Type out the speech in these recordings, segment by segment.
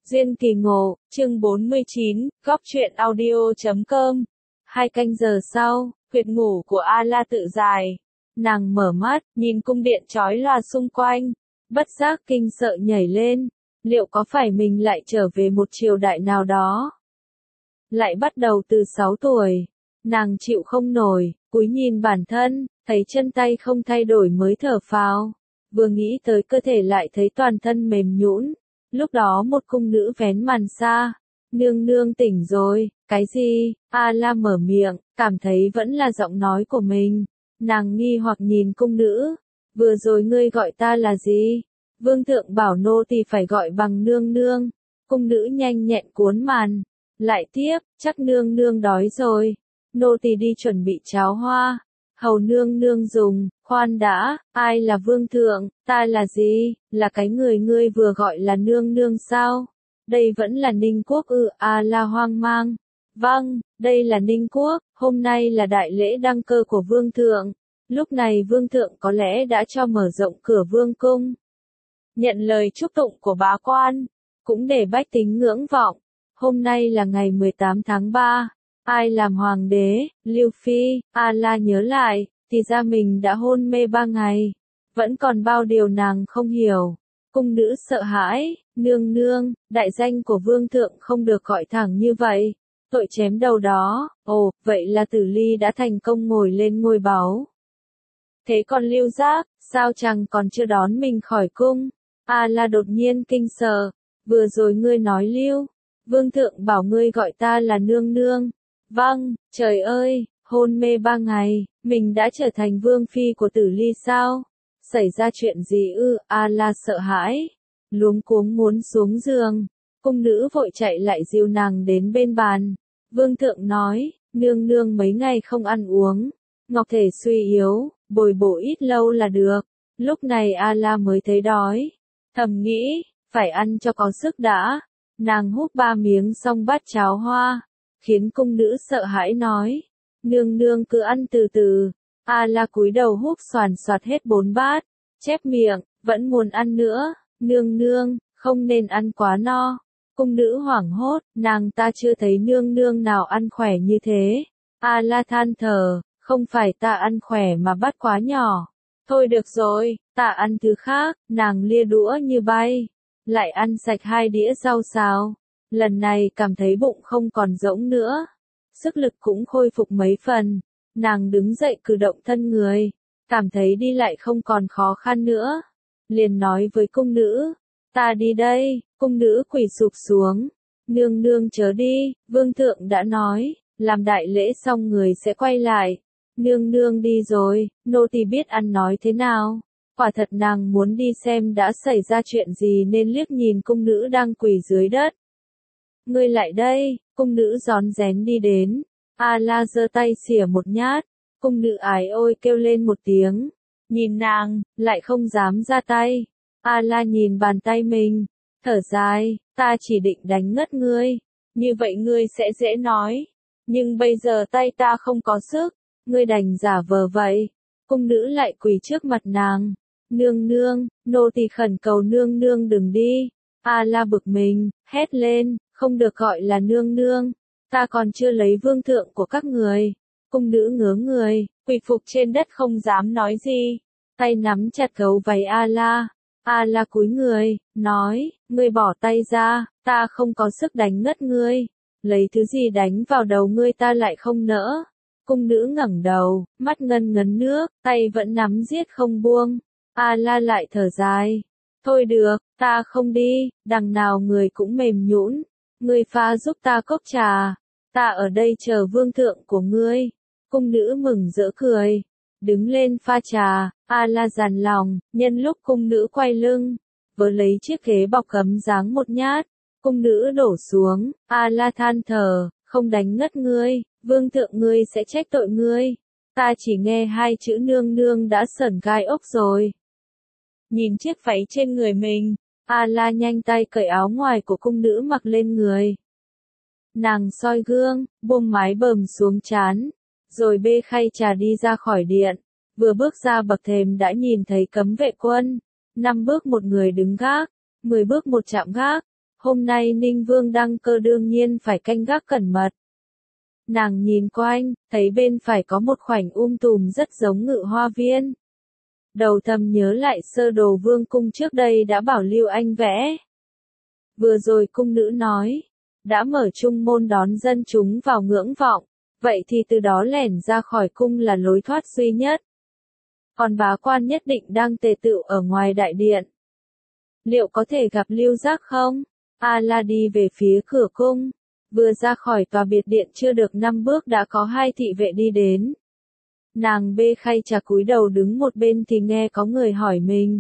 Duyên kỳ ngộ, chương 49, góc truyện audio.com. 2 canh giờ sau, huyệt ngủ của A-la tự dài. Nàng mở mắt, nhìn cung điện chói lòa xung quanh, bất giác kinh sợ nhảy lên. Liệu có phải mình lại trở về một triều đại nào đó? Lại bắt đầu từ 6 tuổi. Nàng chịu không nổi, cúi nhìn bản thân, thấy chân tay không thay đổi mới thở phào. Vừa nghĩ tới cơ thể lại thấy toàn thân mềm nhũn. Lúc đó một cung nữ vén màn xa. Nương nương tỉnh rồi, cái gì? A-la mở miệng, cảm thấy vẫn là giọng nói của mình. Nàng nghi hoặc nhìn cung nữ. Vừa rồi ngươi gọi ta là gì? Vương thượng bảo nô tỳ phải gọi bằng nương nương. Cung nữ nhanh nhẹn cuốn màn. Lại tiếp, chắc nương nương đói rồi. Nô tỳ đi chuẩn bị cháo hoa. Hầu nương nương dùng, khoan đã, ai là vương thượng, ta là gì, là cái người ngươi vừa gọi là nương nương sao? Đây vẫn là Ninh Quốc ư? A-la hoang mang. Vâng, đây là Ninh Quốc, hôm nay là đại lễ đăng cơ của vương thượng. Lúc này vương thượng có lẽ đã cho mở rộng cửa vương cung. Nhận lời chúc tụng của bá quan, cũng để bách tính ngưỡng vọng. Hôm nay là ngày 18 tháng 3. Ai làm hoàng đế? Lưu Phi. A-la nhớ lại, thì ra mình đã hôn mê 3 ngày. Vẫn còn bao điều nàng không hiểu. Cung nữ sợ hãi, nương nương, đại danh của vương thượng không được gọi thẳng như vậy. Tội chém đầu đó, ồ, vậy là Tử Ly đã thành công ngồi lên ngôi báu. Thế còn Lưu Giác, sao chàng còn chưa đón mình khỏi cung? A-la đột nhiên kinh sợ, vừa rồi ngươi nói Lưu, vương thượng bảo ngươi gọi ta là nương nương. Vâng, trời ơi, hôn mê 3 ngày, mình đã trở thành vương phi của Tử Ly sao? Xảy ra chuyện gì ư? A-la sợ hãi, luống cuống muốn xuống giường. Cung nữ vội chạy lại dìu nàng đến bên bàn. Vương thượng nói, nương nương mấy ngày không ăn uống, ngọc thể suy yếu, bồi bổ ít lâu là được. Lúc này A-la mới thấy đói, thầm nghĩ, phải ăn cho có sức đã. Nàng húp 3 miếng xong bát cháo hoa, khiến cung nữ sợ hãi nói, nương nương cứ ăn từ từ. A-la cúi đầu húp xoàn xoạt hết 4 bát, chép miệng, vẫn muốn ăn nữa. Nương nương, không nên ăn quá no. Cung nữ hoảng hốt, nàng ta chưa thấy nương nương nào ăn khỏe như thế. A-la than thở, không phải ta ăn khỏe mà bát quá nhỏ. Thôi được rồi, ta ăn thứ khác. Nàng lia đũa như bay, lại ăn sạch 2 đĩa rau xào. Lần này cảm thấy bụng không còn rỗng nữa, sức lực cũng khôi phục mấy phần. Nàng đứng dậy cử động thân người, cảm thấy đi lại không còn khó khăn nữa. Liền nói với cung nữ, ta đi đây. Cung nữ quỳ sụp xuống, nương nương chớ đi, vương thượng đã nói, làm đại lễ xong người sẽ quay lại. Nương nương đi rồi, nô tỳ biết ăn nói thế nào. Quả thật nàng muốn đi xem đã xảy ra chuyện gì nên liếc nhìn cung nữ đang quỳ dưới đất. Ngươi lại đây, cung nữ rón rén đi đến. A-la giơ tay xỉa một nhát. Cung nữ ái ôi kêu lên một tiếng. Nhìn nàng, lại không dám ra tay. A-la nhìn bàn tay mình, thở dài, ta chỉ định đánh ngất ngươi. Như vậy ngươi sẽ dễ nói. Nhưng bây giờ tay ta không có sức, ngươi đành giả vờ vậy. Cung nữ lại quỳ trước mặt nàng. Nương nương, nô tỳ khẩn cầu nương nương đừng đi. A-la bực mình, hét lên, không được gọi là nương nương. Ta còn chưa lấy vương thượng của các người. Cung nữ ngớ người, quỳ phục trên đất không dám nói gì. Tay nắm chặt gấu váy A-la. A-la cúi người, nói, ngươi bỏ tay ra, ta không có sức đánh ngất ngươi. Lấy thứ gì đánh vào đầu ngươi ta lại không nỡ. Cung nữ ngẩng đầu, mắt ngân ngấn nước, tay vẫn nắm giết không buông. A-la lại thở dài. Thôi được, ta không đi, đằng nào người cũng mềm nhũn. Ngươi pha giúp ta cốc trà. Ta ở đây chờ vương thượng của ngươi. Cung nữ mừng rỡ cười, đứng lên pha trà. A-la dằn lòng, nhân lúc cung nữ quay lưng, vớ lấy chiếc ghế bọc gấm giáng một nhát. Cung nữ đổ xuống. A-la than thở, không đánh ngất ngươi, vương thượng ngươi sẽ trách tội ngươi. Ta chỉ nghe 2 chữ nương nương đã sởn gai ốc rồi. Nhìn chiếc váy trên người mình, A-la nhanh tay cởi áo ngoài của cung nữ mặc lên người. Nàng soi gương, buông mái bờm xuống trán, rồi bê khay trà đi ra khỏi điện. Vừa bước ra bậc thềm đã nhìn thấy cấm vệ quân. 5 bước một người đứng gác, 10 bước một chạm gác. Hôm nay Ninh Vương đăng cơ đương nhiên phải canh gác cẩn mật. Nàng nhìn quanh, thấy bên phải có một khoảnh tùm rất giống Ngự Hoa Viên. Đầu thầm nhớ lại sơ đồ vương cung trước đây đã bảo Lưu Anh vẽ. Vừa rồi cung nữ nói, đã mở trung môn đón dân chúng vào ngưỡng vọng, vậy thì từ đó lẻn ra khỏi cung là lối thoát duy nhất. Còn bá quan nhất định đang tề tựu ở ngoài đại điện. Liệu có thể gặp Lưu Giác không? A-la đi về phía cửa cung. Vừa ra khỏi tòa biệt điện chưa được 5 bước đã có 2 thị vệ đi đến. Nàng bê khay trà cúi đầu đứng một bên thì nghe có người hỏi mình.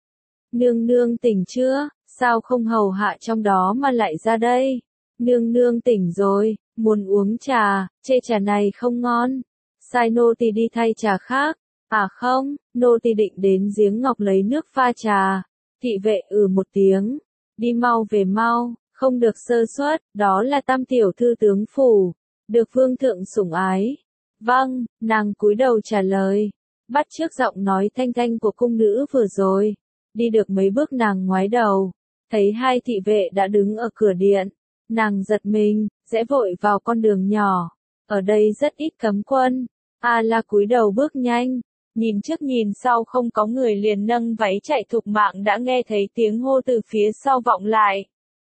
Nương nương tỉnh chưa? Sao không hầu hạ trong đó mà lại ra đây? Nương nương tỉnh rồi, muốn uống trà, chê trà này không ngon. Sai nô tỳ đi thay trà khác. À không, nô tỳ định đến giếng ngọc lấy nước pha trà. Thị vệ một tiếng. Đi mau về mau, không được sơ suất, đó là Tam tiểu thư tướng phủ, được vương thượng sủng ái. Vâng, nàng cúi đầu trả lời, bắt chước giọng nói thanh thanh của cung nữ vừa rồi. Đi được mấy bước nàng ngoái đầu, thấy 2 thị vệ đã đứng ở cửa điện. Nàng giật mình, rẽ vội vào con đường nhỏ. Ở đây rất ít cấm quân. A-la cúi đầu bước nhanh. Nhìn trước nhìn sau không có người liền nâng váy chạy thục mạng đã nghe thấy tiếng hô từ phía sau vọng lại.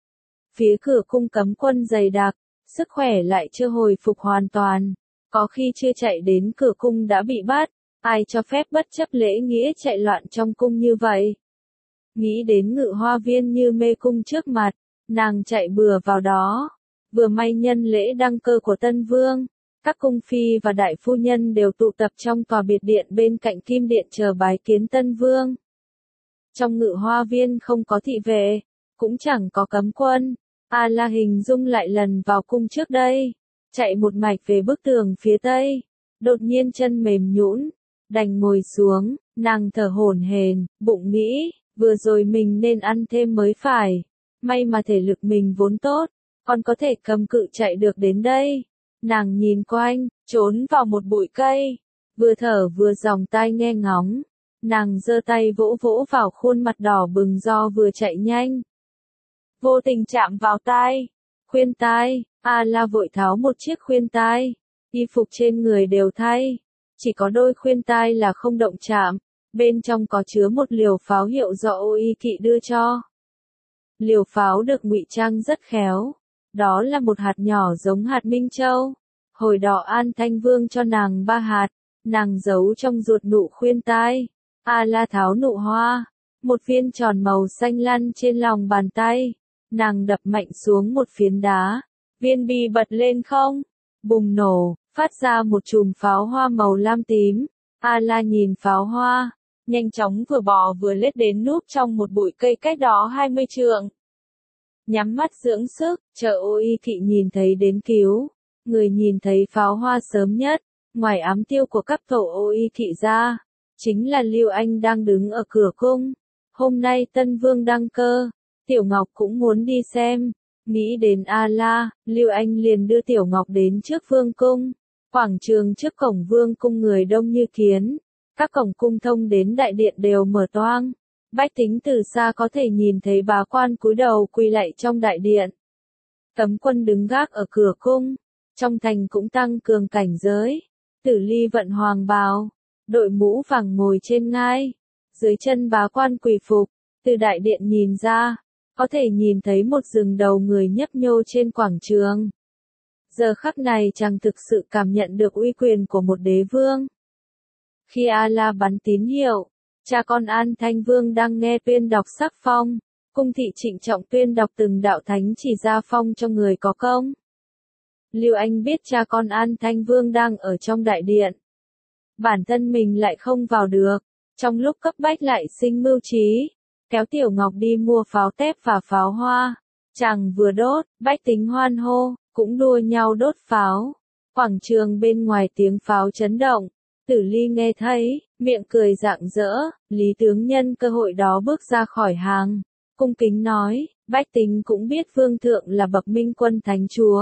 Phía cửa cung cấm quân dày đặc, sức khỏe lại chưa hồi phục hoàn toàn. Có khi chưa chạy đến cửa cung đã bị bắt, ai cho phép bất chấp lễ nghĩa chạy loạn trong cung như vậy. Nghĩ đến Ngự Hoa Viên như mê cung trước mặt, nàng chạy bừa vào đó. Vừa may nhân lễ đăng cơ của Tân Vương. Các cung phi và đại phu nhân đều tụ tập trong tòa biệt điện bên cạnh Kim Điện chờ bái kiến Tân Vương. Trong Ngự Hoa Viên không có thị vệ, cũng chẳng có cấm quân. A-la hình dung lại lần vào cung trước đây, chạy một mạch về bức tường phía tây. Đột nhiên chân mềm nhũn, đành ngồi xuống, nàng thở hổn hển, bụng nghĩ, vừa rồi mình nên ăn thêm mới phải. May mà thể lực mình vốn tốt, còn có thể cầm cự chạy được đến đây. Nàng nhìn quanh, trốn vào một bụi cây, vừa thở vừa dòng tai nghe ngóng. Nàng giơ tay vỗ vỗ vào khuôn mặt đỏ bừng do vừa chạy nhanh. Vô tình chạm vào tai, khuyên tai, A-la vội tháo một chiếc khuyên tai. Y phục trên người đều thay, chỉ có đôi khuyên tai là không động chạm. Bên trong có chứa một liều pháo hiệu do Ô Y Kỵ đưa cho. Liều pháo được ngụy trang rất khéo. Đó là một hạt nhỏ giống hạt Minh Châu. Hồi đó An Thanh Vương cho nàng 3 hạt, nàng giấu trong ruột nụ khuyên tai. A-la tháo nụ hoa, một viên tròn màu xanh lăn trên lòng bàn tay. Nàng đập mạnh xuống một phiến đá, viên bi bật lên không, bùng nổ, phát ra một chùm pháo hoa màu lam tím. A-la nhìn pháo hoa, nhanh chóng vừa bò vừa lết đến núp trong một bụi cây cách đó 20 trượng. Nhắm mắt dưỡng sức, chờ Ô Y Kỵ nhìn thấy đến cứu. Người nhìn thấy pháo hoa sớm nhất, ngoài ám tiêu của cấp tổ Ô Y Kỵ ra, chính là Lưu Anh đang đứng ở cửa cung. Hôm nay Tân Vương đăng cơ, Tiểu Ngọc cũng muốn đi xem. Nghĩ đến A-la, Lưu Anh liền đưa Tiểu Ngọc đến trước vương cung. Quảng trường trước cổng vương cung người đông như kiến. Các cổng cung thông đến đại điện đều mở toang. Bách tính từ xa có thể nhìn thấy bá quan cúi đầu quỳ lạy trong đại điện. Cấm quân đứng gác ở cửa cung. Trong thành cũng tăng cường cảnh giới. Tử Ly vận hoàng bào, đội mũ vàng ngồi trên ngai. Dưới chân bá quan quỳ phục, từ đại điện nhìn ra, có thể nhìn thấy một rừng đầu người nhấp nhô trên quảng trường. Giờ khắc này chàng thực sự cảm nhận được uy quyền của một đế vương. Khi A-la bắn tín hiệu, cha con An Thanh Vương đang nghe tuyên đọc sắc phong. Cung thị trịnh trọng tuyên đọc từng đạo thánh chỉ ra phong cho người có công. Lưu Anh biết cha con An Thanh Vương đang ở trong đại điện. Bản thân mình lại không vào được. Trong lúc cấp bách lại sinh mưu trí, kéo Tiểu Ngọc đi mua pháo tép và pháo hoa. Chàng vừa đốt, bách tính hoan hô, cũng đua nhau đốt pháo. Quảng trường bên ngoài tiếng pháo chấn động. Tử Ly nghe thấy, miệng cười rạng rỡ. Lý tướng nhân cơ hội đó bước ra khỏi hàng, cung kính nói, bách tính cũng biết vương thượng là bậc minh quân thánh chúa.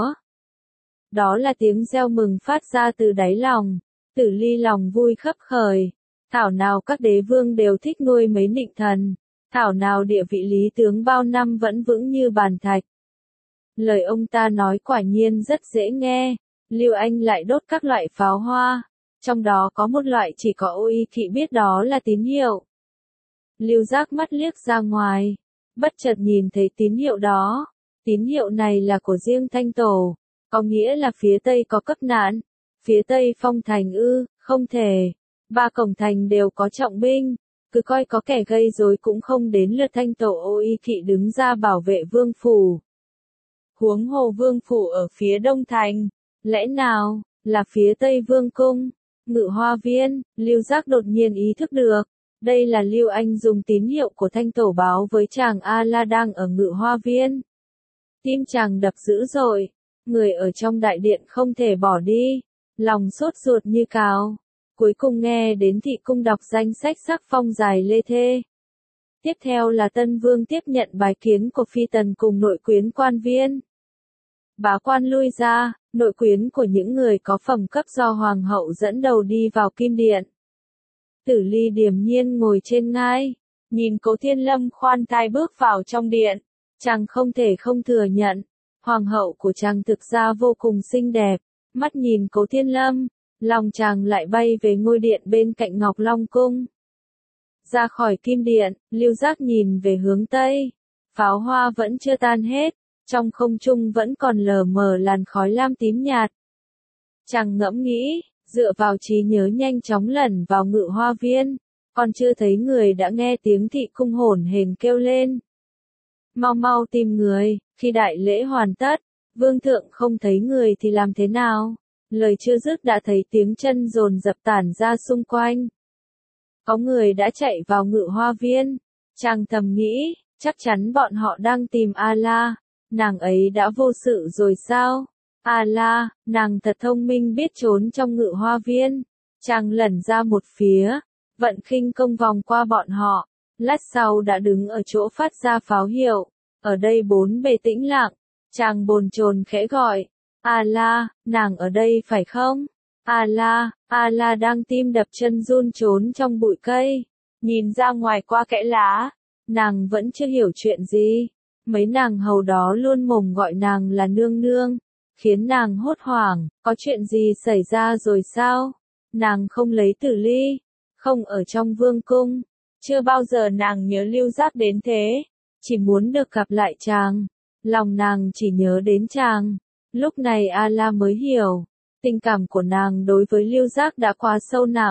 Đó là tiếng reo mừng phát ra từ đáy lòng. Tử Ly lòng vui khấp khởi. Thảo nào các đế vương đều thích nuôi mấy nịnh thần. Thảo nào địa vị lý tướng bao năm vẫn vững như bàn thạch. Lời ông ta nói quả nhiên rất dễ nghe. Lưu Anh lại đốt các loại pháo hoa. Trong đó có một loại chỉ có Ô Y Thị biết đó là tín hiệu. Lưu Giác mắt liếc ra ngoài. Bất chợt nhìn thấy tín hiệu đó. Tín hiệu này là của riêng Thanh Tổ. Có nghĩa là phía Tây có cấp nạn. Phía Tây phong thành ư, không thể. Ba cổng thành đều có trọng binh. Cứ coi có kẻ gây rối cũng không đến lượt Thanh Tổ Ô Y Thị đứng ra bảo vệ vương phủ. Huống hồ vương phủ ở phía đông thành. Lẽ nào, là phía Tây Vương cung, Ngự Hoa Viên. Lưu Giác đột nhiên ý thức được. Đây là Lưu Anh dùng tín hiệu của Thanh Tổ báo với chàng A-la đang ở Ngự Hoa Viên. Tim chàng đập dữ dội. Người ở trong đại điện không thể bỏ đi. Lòng sốt ruột như cào. Cuối cùng nghe đến thị cung đọc danh sách sắc phong dài lê thê. Tiếp theo là Tân Vương tiếp nhận bái kiến của phi tần cùng nội quyến quan viên. Bá quan lui ra, nội quyến của những người có phẩm cấp do hoàng hậu dẫn đầu đi vào kim điện. Tử Ly điềm nhiên ngồi trên ngai, nhìn Cố Thiên Lâm khoan thai bước vào trong điện, chàng không thể không thừa nhận, hoàng hậu của chàng thực ra vô cùng xinh đẹp, mắt nhìn Cố Thiên Lâm, lòng chàng lại bay về ngôi điện bên cạnh Ngọc Long Cung. Ra khỏi kim điện, Lưu Giác nhìn về hướng Tây, pháo hoa vẫn chưa tan hết. Trong không trung vẫn còn lờ mờ làn khói lam tím nhạt. Chàng ngẫm nghĩ, dựa vào trí nhớ nhanh chóng lẩn vào Ngự Hoa Viên, còn chưa thấy người đã nghe tiếng thị cung hổn hển kêu lên. Mau mau tìm người, khi đại lễ hoàn tất, vương thượng không thấy người thì làm thế nào? Lời chưa dứt đã thấy tiếng chân dồn dập tản ra xung quanh. Có người đã chạy vào Ngự Hoa Viên, chàng thầm nghĩ, chắc chắn bọn họ đang tìm A-la. Nàng ấy đã vô sự rồi sao? A-la, nàng thật thông minh biết trốn trong Ngự Hoa Viên. Chàng lẩn ra một phía, vận khinh công vòng qua bọn họ. Lát sau đã đứng ở chỗ phát ra pháo hiệu. Ở đây bốn bề tĩnh lặng. Chàng bồn chồn khẽ gọi. A-la, nàng ở đây phải không? A-la, A-la đang tim đập chân run trốn trong bụi cây. Nhìn ra ngoài qua kẽ lá. Nàng vẫn chưa hiểu chuyện gì. Mấy nàng hầu đó luôn mồm gọi nàng là nương nương, khiến nàng hốt hoảng, có chuyện gì xảy ra rồi sao? Nàng không lấy Tử Ly, không ở trong vương cung, chưa bao giờ nàng nhớ Lưu Giác đến thế, chỉ muốn được gặp lại chàng, lòng nàng chỉ nhớ đến chàng. Lúc này A-la mới hiểu, tình cảm của nàng đối với Lưu Giác đã quá sâu nặng.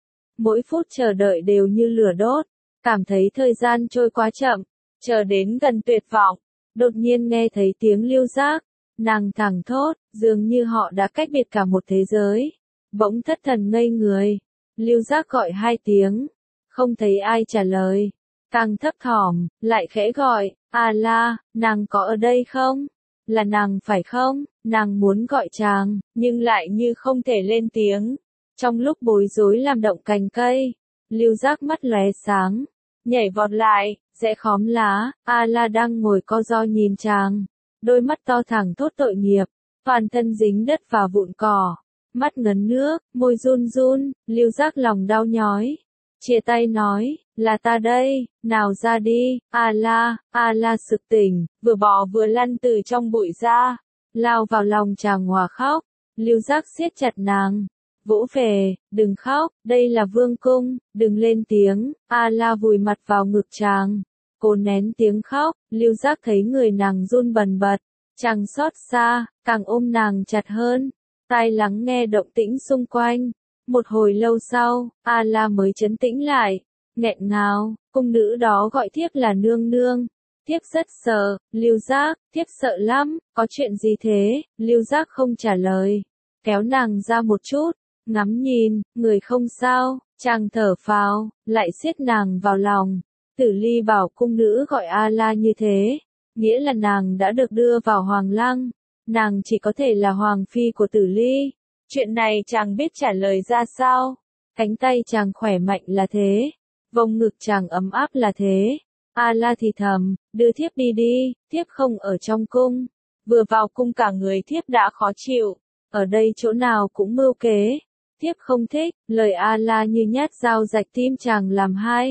Mỗi phút chờ đợi đều như lửa đốt, cảm thấy thời gian trôi quá chậm. Chờ đến gần tuyệt vọng, đột nhiên nghe thấy tiếng Lưu Giác, nàng thẳng thốt, dường như họ đã cách biệt cả một thế giới. Bỗng thất thần ngây người, Lưu Giác gọi hai tiếng, không thấy ai trả lời, càng thấp thỏm, lại khẽ gọi, A-la, nàng có ở đây không? Là nàng phải không? Nàng muốn gọi chàng, nhưng lại như không thể lên tiếng. Trong lúc bối rối làm động cành cây, Lưu Giác mắt lóe sáng, nhảy vọt lại. Rẽ khóm lá, A-la đang ngồi co ro nhìn chàng, đôi mắt to thẳng thốt tội nghiệp, toàn thân dính đất và vụn cỏ, mắt ngấn nước, môi run run, Lưu Giác lòng đau nhói, chia tay nói, là ta đây, nào ra đi, A-la, A-la sực tỉnh, vừa bò vừa lăn từ trong bụi ra, lao vào lòng chàng hòa khóc, Lưu Giác siết chặt nàng. Vỗ về, đừng khóc, đây là vương cung, đừng lên tiếng, A-la vùi mặt vào ngực chàng. Cô nén tiếng khóc, Lưu Giác thấy người nàng run bần bật, chàng xót xa, càng ôm nàng chặt hơn, tai lắng nghe động tĩnh xung quanh. Một hồi lâu sau, A-la mới trấn tĩnh lại, nghẹn ngào, cung nữ đó gọi thiếp là nương nương. Thiếp rất sợ, Lưu Giác, thiếp sợ lắm, có chuyện gì thế? Lưu Giác không trả lời, kéo nàng ra một chút, ngắm nhìn, người không sao, chàng thở phào, lại siết nàng vào lòng. Tử Ly bảo cung nữ gọi A-la như thế, nghĩa là nàng đã được đưa vào hoàng lăng, nàng chỉ có thể là hoàng phi của Tử Ly. Chuyện này chàng biết trả lời ra sao? Cánh tay chàng khỏe mạnh là thế, vòng ngực chàng ấm áp là thế. A-la thì thầm, đưa thiếp đi đi, thiếp không ở trong cung. Vừa vào cung cả người thiếp đã khó chịu, ở đây chỗ nào cũng mưu kế. Thiếp không thích, lời A-la như nhát dao rạch tim chàng làm hai.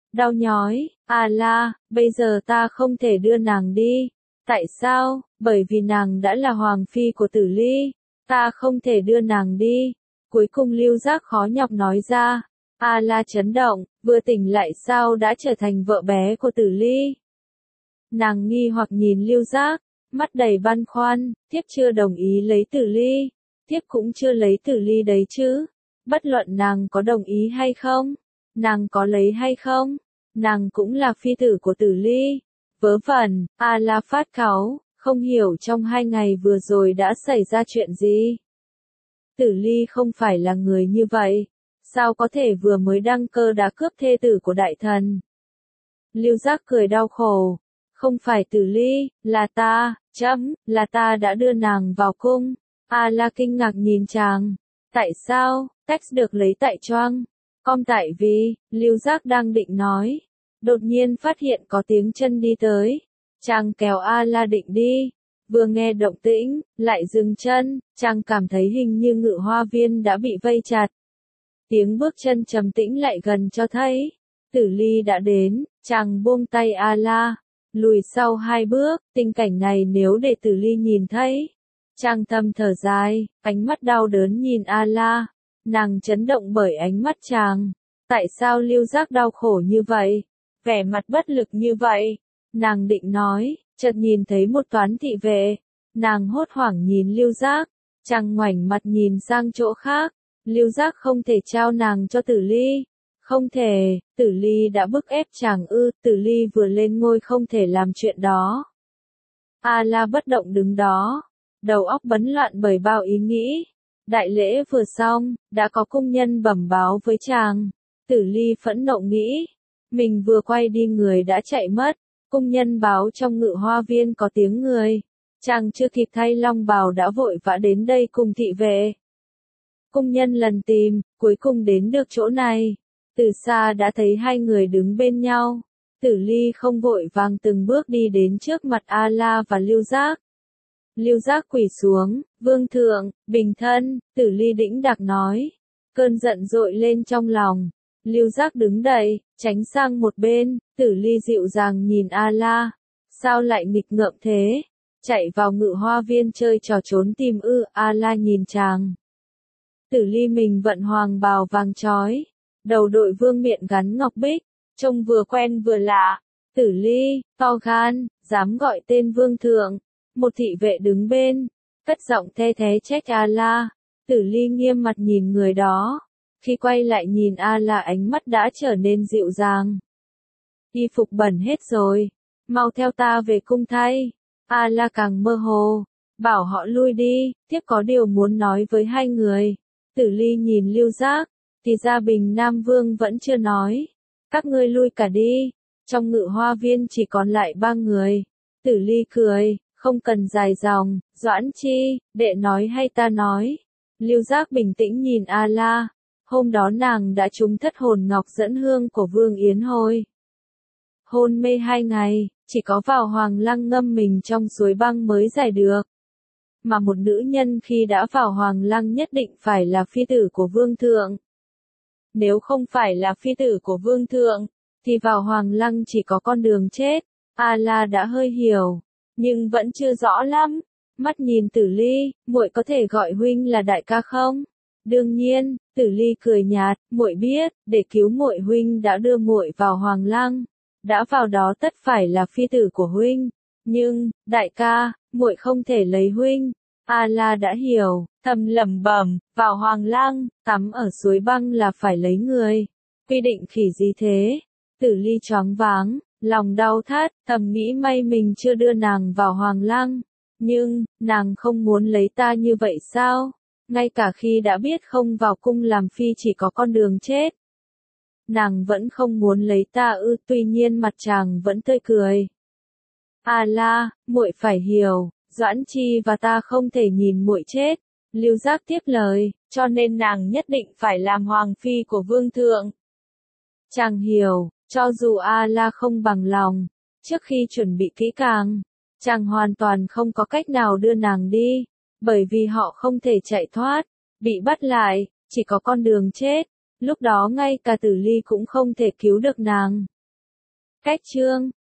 đau nhói, A-la, bây giờ ta không thể đưa nàng đi. Tại sao? Bởi vì nàng đã là hoàng phi của Tử Ly, ta không thể đưa nàng đi. Cuối cùng Lưu Giác khó nhọc nói ra. A-la chấn động, vừa tỉnh lại sao đã trở thành vợ bé của Tử Ly. Nàng nghi hoặc nhìn Lưu Giác, mắt đầy băn khoăn, thiếp chưa đồng ý lấy Tử Ly, thiếp cũng chưa lấy Tử Ly đấy chứ. Bất luận nàng có đồng ý hay không, nàng có lấy hay không, nàng cũng là phi tử của Tử Ly. Vớ vẩn, A-la phát cáu, không hiểu trong 2 ngày vừa rồi đã xảy ra chuyện gì. Tử Ly không phải là người như vậy, sao có thể vừa mới đăng cơ đã cướp thê tử của đại thần. Lưu Giác cười đau khổ, không phải Tử Ly, là ta, là ta đã đưa nàng vào cung. A-la kinh ngạc nhìn chàng, tại sao, text được lấy tại choang, tại vì, Lưu Giác đang định nói, đột nhiên phát hiện có tiếng chân đi tới, chàng kéo A-la định đi, vừa nghe động tĩnh, lại dừng chân, chàng cảm thấy hình như Ngự Hoa Viên đã bị vây chặt. Tiếng bước chân trầm tĩnh lại gần cho thấy, Tử Ly đã đến, chàng buông tay A-la, lùi sau 2 bước, tình cảnh này nếu để Tử Ly nhìn thấy. Chàng thầm thở dài, ánh mắt đau đớn nhìn A-la, nàng chấn động bởi ánh mắt chàng. Tại sao Lưu Giác đau khổ như vậy? Vẻ mặt bất lực như vậy? Nàng định nói, chợt nhìn thấy một toán thị vệ. Nàng hốt hoảng nhìn Lưu Giác, chàng ngoảnh mặt nhìn sang chỗ khác. Lưu Giác không thể trao nàng cho Tử Ly. Không thể, Tử Ly đã bức ép chàng ư, Tử Ly vừa lên ngôi không thể làm chuyện đó. A-la bất động đứng đó, đầu óc bấn loạn bởi bao ý nghĩ. Đại lễ vừa xong, đã có cung nhân bẩm báo với chàng. Tử Ly phẫn nộ nghĩ, mình vừa quay đi người đã chạy mất. Cung nhân báo trong Ngự Hoa Viên có tiếng người. Chàng chưa kịp thay long bào đã vội vã đến đây cùng thị vệ. Cung nhân lần tìm, cuối cùng đến được chỗ này. Từ xa đã thấy 2 người đứng bên nhau. Tử Ly không vội vàng từng bước đi đến trước mặt A-la và Lưu Giác. Lưu Giác quỳ xuống, vương thượng, bình thân, Tử Ly đĩnh đạc nói. Cơn giận dội lên trong lòng. Lưu Giác đứng dậy, tránh sang một bên, Tử Ly dịu dàng nhìn A-la. Sao lại nghịch ngợm thế? Chạy vào Ngự Hoa Viên chơi trò trốn tìm ư? A-la nhìn chàng. Tử Ly mình vận hoàng bào vàng chói, đầu đội vương miện gắn ngọc bích, trông vừa quen vừa lạ. Tử Ly, to gan, dám gọi tên vương thượng. Một thị vệ đứng bên, cất giọng the thế trách A-la. Tử Ly nghiêm mặt nhìn người đó. Khi quay lại nhìn A-la ánh mắt đã trở nên dịu dàng. Y phục bẩn hết rồi, mau theo ta về cung thay. A-la càng mơ hồ, bảo họ lui đi, tiếp có điều muốn nói với 2 người. Tử Ly nhìn Lưu Giác, thì ra Bình Nam Vương vẫn chưa nói. Các ngươi lui cả đi, trong Ngự Hoa Viên chỉ còn lại 3 người. Tử Ly cười, không cần dài dòng, Doãn Chi, đệ nói hay ta nói. Lưu Giác bình tĩnh nhìn A-la. Hôm đó nàng đã trúng thất hồn ngọc dẫn hương của Vương Yến Hồi. Hôn mê 2 ngày, chỉ có vào Hoàng Lăng ngâm mình trong suối băng mới giải được. Mà một nữ nhân khi đã vào Hoàng Lăng nhất định phải là phi tử của Vương Thượng. Nếu không phải là phi tử của Vương Thượng, thì vào Hoàng Lăng chỉ có con đường chết. A-la đã hơi hiểu, nhưng vẫn chưa rõ lắm. Mắt nhìn Tử Ly, muội có thể gọi huynh là đại ca không? Đương nhiên, Tử Ly cười nhạt, muội biết, để cứu muội huynh đã đưa muội vào Hoàng Lăng, đã vào đó tất phải là phi tử của huynh, nhưng, đại ca, muội không thể lấy huynh. A-la đã hiểu, thầm lẩm bẩm, vào Hoàng Lăng, tắm ở suối băng là phải lấy người. Quy định khỉ gì thế? Tử Ly choáng váng, lòng đau thắt, thầm nghĩ may mình chưa đưa nàng vào Hoàng Lăng. Nhưng, nàng không muốn lấy ta như vậy sao? Ngay cả khi đã biết không vào cung làm phi chỉ có con đường chết. Nàng vẫn không muốn lấy ta ư, tuy nhiên mặt chàng vẫn tươi cười. A-la, muội phải hiểu, Doãn Chi và ta không thể nhìn muội chết. Lưu Giác tiếp lời, cho nên nàng nhất định phải làm hoàng phi của Vương Thượng. Chàng hiểu, cho dù A-la không bằng lòng, trước khi chuẩn bị kỹ càng, chàng hoàn toàn không có cách nào đưa nàng đi, bởi vì họ không thể chạy thoát, bị bắt lại, chỉ có con đường chết. Lúc đó ngay cả Tử Ly cũng không thể cứu được nàng. Cách chương